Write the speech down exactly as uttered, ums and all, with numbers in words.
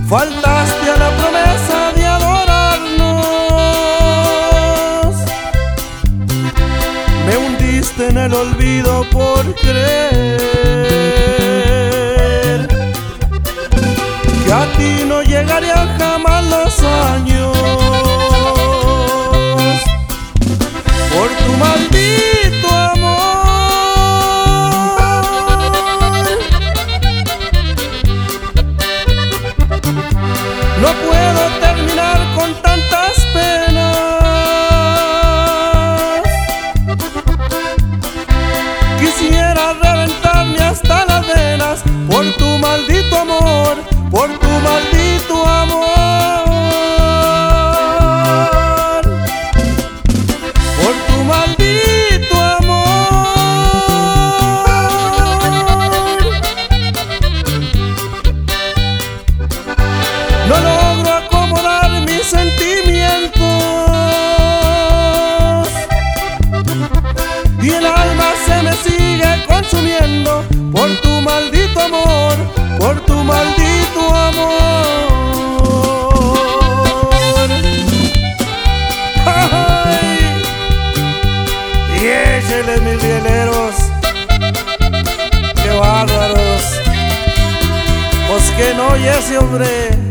faltaste a la promesa de adorarnos, me hundiste en el olvido por creer que a ti no llegarían jamás los años por tu maldito amor. No puedo terminar con tantas penas, quisiera reventarme hasta las venas por tu maldito amor, por tu maldito amor, por tu maldito amor. No logro acomodar mis sentimientos y el alma se me sigue consumiendo por tu maldito amor, por tu maldito amor. ¡Ay! Y échale, mis rieleros, qué bárbaros, pues que no oye ese hombre.